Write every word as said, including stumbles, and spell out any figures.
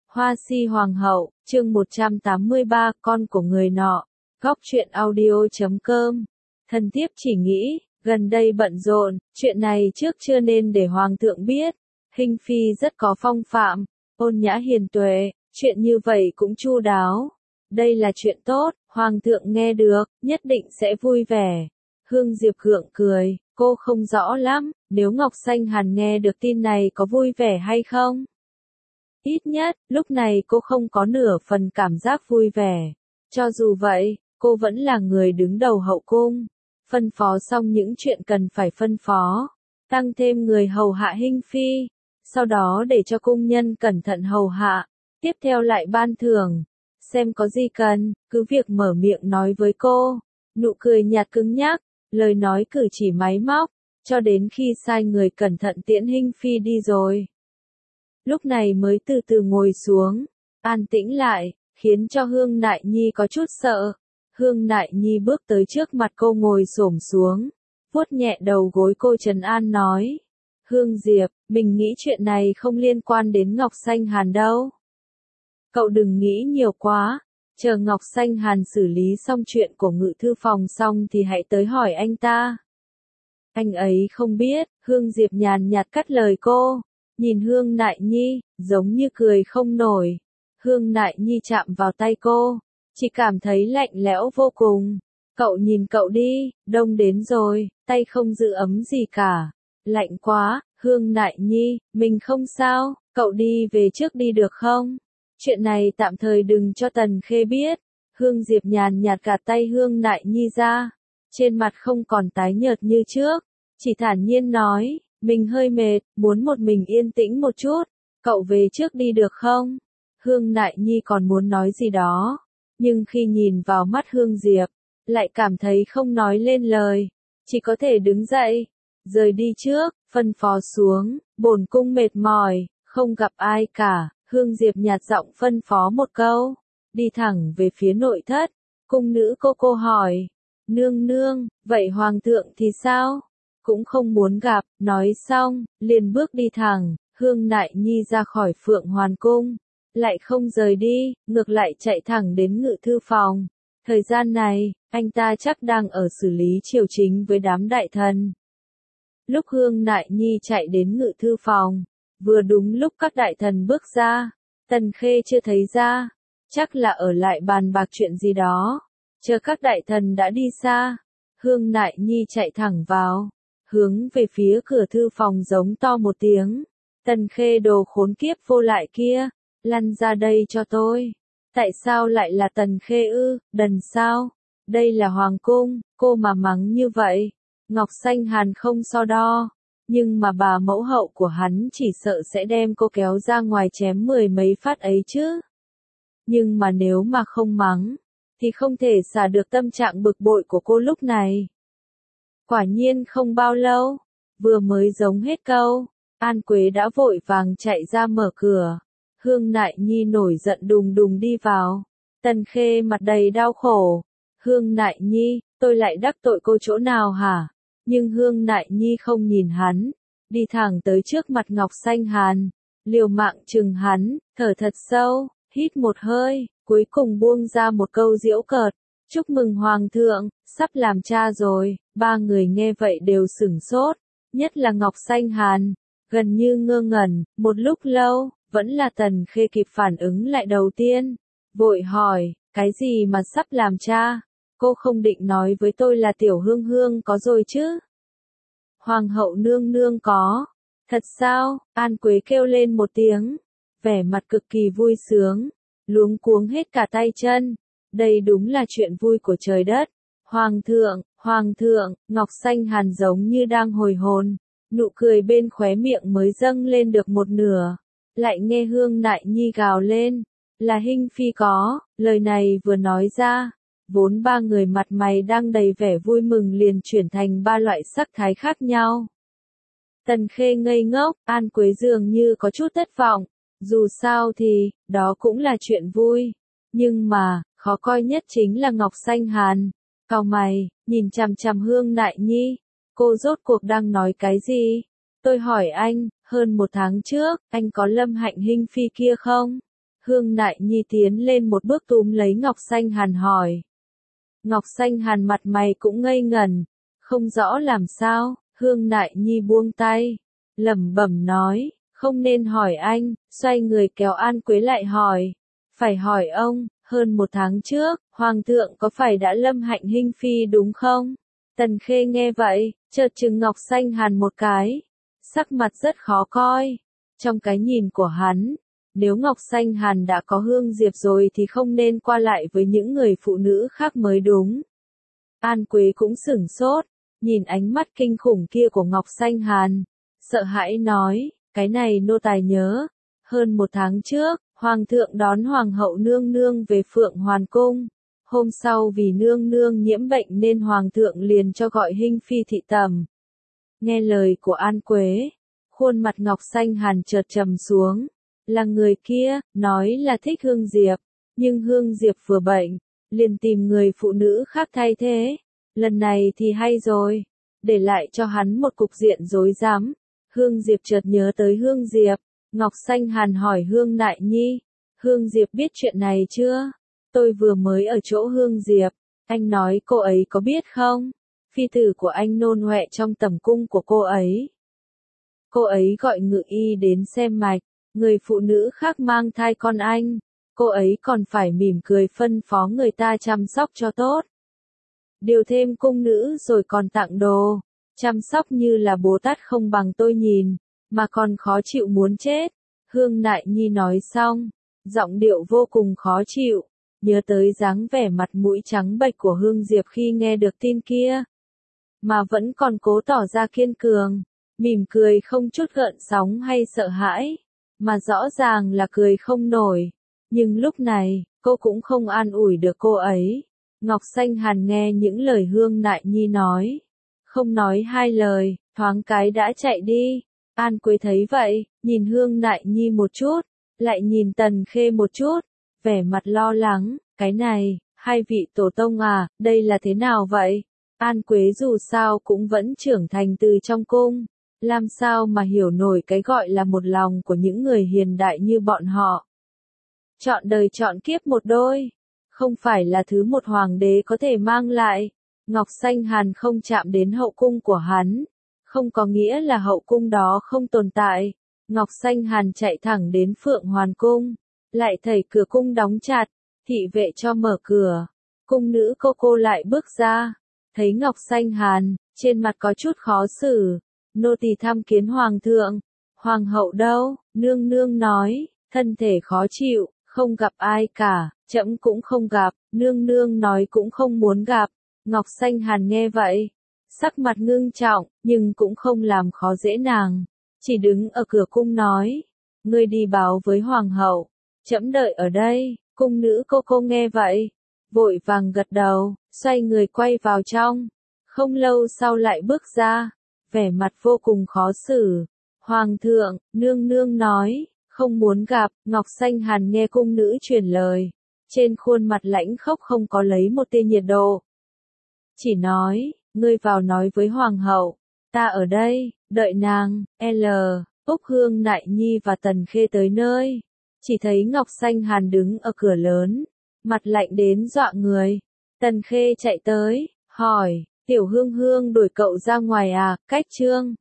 Hoa si hoàng hậu, chương một trăm tám mươi ba, con của người nọ. Góc truyện audio chấm com. Thần thiếp chỉ nghĩ, gần đây bận rộn, chuyện này trước chưa nên để hoàng thượng biết. Hình phi rất có phong phạm, ôn nhã hiền tuệ, chuyện như vậy cũng chu đáo. Đây là chuyện tốt, hoàng thượng nghe được, nhất định sẽ vui vẻ. Hương Diệp gượng cười, cô không rõ lắm, nếu Ngọc Xanh Hàn nghe được tin này có vui vẻ hay không? Ít nhất, lúc này cô không có nửa phần cảm giác vui vẻ. Cho dù vậy, cô vẫn là người đứng đầu hậu cung. Phân phó xong những chuyện cần phải phân phó. Tăng thêm người hầu hạ Hinh Phi. Sau đó để cho cung nhân cẩn thận hầu hạ. Tiếp theo lại ban thưởng. Xem có gì cần, cứ việc mở miệng nói với cô. Nụ cười nhạt cứng nhắc, lời nói cử chỉ máy móc. Cho đến khi sai người cẩn thận tiễn Hinh Phi đi rồi. Lúc này mới từ từ ngồi xuống, an tĩnh lại, khiến cho Hương Nại Nhi có chút sợ. Hương Nại Nhi bước tới trước mặt cô ngồi xổm xuống, vuốt nhẹ đầu gối cô trấn an nói. Hương Diệp, mình nghĩ chuyện này không liên quan đến Ngọc Xanh Hàn đâu. Cậu đừng nghĩ nhiều quá, chờ Ngọc Xanh Hàn xử lý xong chuyện của ngự thư phòng xong thì hãy tới hỏi anh ta. Anh ấy không biết, Hương Diệp nhàn nhạt cắt lời cô. Nhìn Hương Nại Nhi, giống như cười không nổi. Hương Nại Nhi chạm vào tay cô, chỉ cảm thấy lạnh lẽo vô cùng. Cậu nhìn cậu đi, đông đến rồi, tay không giữ ấm gì cả. Lạnh quá, Hương Nại Nhi, mình không sao, cậu đi về trước đi được không? Chuyện này tạm thời đừng cho Tần Khê biết. Hương Diệp nhàn nhạt gạt tay Hương Nại Nhi ra. Trên mặt không còn tái nhợt như trước, chỉ thản nhiên nói. Mình hơi mệt, muốn một mình yên tĩnh một chút, cậu về trước đi được không? Hương Nại Nhi còn muốn nói gì đó, nhưng khi nhìn vào mắt Hương Diệp, lại cảm thấy không nói lên lời, chỉ có thể đứng dậy, rời đi trước, phân phó xuống, bổn cung mệt mỏi, không gặp ai cả. Hương Diệp nhạt giọng phân phó một câu, đi thẳng về phía nội thất. Cung nữ cô cô hỏi, nương nương, vậy hoàng thượng thì sao? Cũng không muốn gặp, nói xong, liền bước đi thẳng. Hương Nại Nhi ra khỏi Phượng Hoàn Cung, lại không rời đi, ngược lại chạy thẳng đến ngự thư phòng. Thời gian này, anh ta chắc đang ở xử lý triều chính với đám đại thần. Lúc Hương Nại Nhi chạy đến ngự thư phòng, vừa đúng lúc các đại thần bước ra. Tần Khê chưa thấy ra, chắc là ở lại bàn bạc chuyện gì đó. Chờ các đại thần đã đi xa, Hương Nại Nhi chạy thẳng vào. Hướng về phía cửa thư phòng giống to một tiếng. Tần Khê đồ khốn kiếp vô lại kia, lăn ra đây cho tôi. Tại sao lại là Tần Khê ư, đần sao? Đây là hoàng cung, cô mà mắng như vậy. Ngọc Xanh Hàn không so đo, nhưng mà bà mẫu hậu của hắn chỉ sợ sẽ đem cô kéo ra ngoài chém mười mấy phát ấy chứ. Nhưng mà nếu mà không mắng, thì không thể xả được tâm trạng bực bội của cô lúc này. Quả nhiên không bao lâu, vừa mới giống hết câu, An Quế đã vội vàng chạy ra mở cửa. Hương Nại Nhi nổi giận đùng đùng đi vào. Tần Khê mặt đầy đau khổ. Hương Nại Nhi, tôi lại đắc tội cô chỗ nào hả? Nhưng Hương Nại Nhi không nhìn hắn, đi thẳng tới trước mặt Ngọc Xanh Hàn, liều mạng chừng hắn, thở thật sâu, hít một hơi, cuối cùng buông ra một câu giễu cợt. Chúc mừng Hoàng thượng, sắp làm cha rồi. Ba người nghe vậy đều sửng sốt, nhất là Ngọc Xanh Hàn, gần như ngơ ngẩn, một lúc lâu, vẫn là Tần Khê kịp phản ứng lại đầu tiên, vội hỏi, cái gì mà sắp làm cha? Cô không định nói với tôi là Tiểu Hương Hương có rồi chứ? Hoàng hậu nương nương có, thật sao? An Quế kêu lên một tiếng, vẻ mặt cực kỳ vui sướng, luống cuống hết cả tay chân, đây đúng là chuyện vui của trời đất. Hoàng thượng, Hoàng thượng, Ngọc Xanh Hàn giống như đang hồi hồn, nụ cười bên khóe miệng mới dâng lên được một nửa, lại nghe Hương Nại Nhi gào lên, là Hinh Phi có. Lời này vừa nói ra, vốn ba người mặt mày đang đầy vẻ vui mừng liền chuyển thành ba loại sắc thái khác nhau. Tần Khê ngây ngốc, An Quế dường như có chút thất vọng, dù sao thì, đó cũng là chuyện vui, nhưng mà, khó coi nhất chính là Ngọc Xanh Hàn. Cau mày, nhìn chằm chằm Hương Nại Nhi, cô rốt cuộc đang nói cái gì? Tôi hỏi anh, hơn một tháng trước, anh có lâm hạnh Hinh Phi kia không? Hương Nại Nhi tiến lên một bước túm lấy Ngọc Xanh Hàn hỏi. Ngọc Xanh Hàn mặt mày cũng ngây ngẩn, không rõ làm sao, Hương Nại Nhi buông tay, lẩm bẩm nói, không nên hỏi anh, xoay người kéo An Quế lại hỏi. Phải hỏi ông, hơn một tháng trước, Hoàng thượng có phải đã lâm hạnh hinh phi đúng không? Tần Khê nghe vậy, chợt chừng Ngọc Xanh Hàn một cái, sắc mặt rất khó coi. Trong cái nhìn của hắn, nếu Ngọc Xanh Hàn đã có Hương Diệp rồi thì không nên qua lại với những người phụ nữ khác mới đúng. An Quế cũng sửng sốt, nhìn ánh mắt kinh khủng kia của Ngọc Xanh Hàn, sợ hãi nói, cái này nô tài nhớ, hơn một tháng trước, Hoàng thượng đón Hoàng hậu nương nương về Phượng Hoàn Cung. Hôm sau vì nương nương nhiễm bệnh nên Hoàng thượng liền cho gọi hinh phi thị tẩm. Nghe lời của An Quế, khuôn mặt Ngọc Xanh Hàn chợt trầm xuống. Là người kia, nói là thích Hương Diệp, nhưng Hương Diệp vừa bệnh, liền tìm người phụ nữ khác thay thế. Lần này thì hay rồi, để lại cho hắn một cục diện rối rắm. Hương Diệp chợt nhớ tới Hương Diệp, Ngọc Xanh Hàn hỏi Hương Nại Nhi, Hương Diệp biết chuyện này chưa? Tôi vừa mới ở chỗ Hương Diệp, anh nói cô ấy có biết không? Phi tử của anh nôn ọe trong tẩm cung của cô ấy. Cô ấy gọi ngự y đến xem mạch, người phụ nữ khác mang thai con anh, cô ấy còn phải mỉm cười phân phó người ta chăm sóc cho tốt. Điều thêm cung nữ rồi còn tặng đồ, chăm sóc như là Bồ Tát không bằng tôi nhìn, mà còn khó chịu muốn chết. Hương Nại Nhi nói xong, giọng điệu vô cùng khó chịu, nhớ tới dáng vẻ mặt mũi trắng bệch của Hương Diệp khi nghe được tin kia, mà vẫn còn cố tỏ ra kiên cường, mỉm cười không chút gợn sóng hay sợ hãi, mà rõ ràng là cười không nổi. Nhưng lúc này, cô cũng không an ủi được cô ấy. Ngọc Xanh Hàn nghe những lời Hương Nại Nhi nói, không nói hai lời, thoáng cái đã chạy đi. An Quế thấy vậy, nhìn Hương Nại Nhi một chút, lại nhìn Tần Khê một chút, vẻ mặt lo lắng, cái này, hai vị tổ tông à, đây là thế nào vậy? An Quế dù sao cũng vẫn trưởng thành từ trong cung, làm sao mà hiểu nổi cái gọi là một lòng của những người hiền đại như bọn họ. Chọn đời chọn kiếp một đôi, không phải là thứ một hoàng đế có thể mang lại. Ngọc Xanh Hàn không chạm đến hậu cung của hắn, không có nghĩa là hậu cung đó không tồn tại. Ngọc Xanh Hàn chạy thẳng đến Phượng Hoàn Cung, lại thấy cửa cung đóng chặt, thị vệ cho mở cửa. Cung nữ cô cô lại bước ra, thấy Ngọc Xanh Hàn, trên mặt có chút khó xử. Nô tỳ thăm kiến Hoàng thượng. Hoàng hậu đâu? Nương nương nói, thân thể khó chịu, không gặp ai cả, trẫm cũng không gặp, nương nương nói cũng không muốn gặp. Ngọc Xanh Hàn nghe vậy, sắc mặt ngưng trọng, nhưng cũng không làm khó dễ nàng, chỉ đứng ở cửa cung nói, ngươi đi báo với Hoàng hậu, trẫm đợi ở đây. Cung nữ cô cô nghe vậy, vội vàng gật đầu, xoay người quay vào trong, không lâu sau lại bước ra, vẻ mặt vô cùng khó xử. Hoàng thượng, nương nương nói, không muốn gặp. Ngọc Xanh Hàn nghe cung nữ truyền lời, trên khuôn mặt lãnh khốc không có lấy một tia nhiệt độ. Chỉ nói, ngươi vào nói với Hoàng hậu, ta ở đây, đợi nàng. L. Úc Hương Nại Nhi và Tần Khê tới nơi, chỉ thấy Ngọc Xanh Hàn đứng ở cửa lớn, mặt lạnh đến dọa người. Tần Khê chạy tới, hỏi, tiểu Hương Hương đuổi cậu ra ngoài à? Cách trương,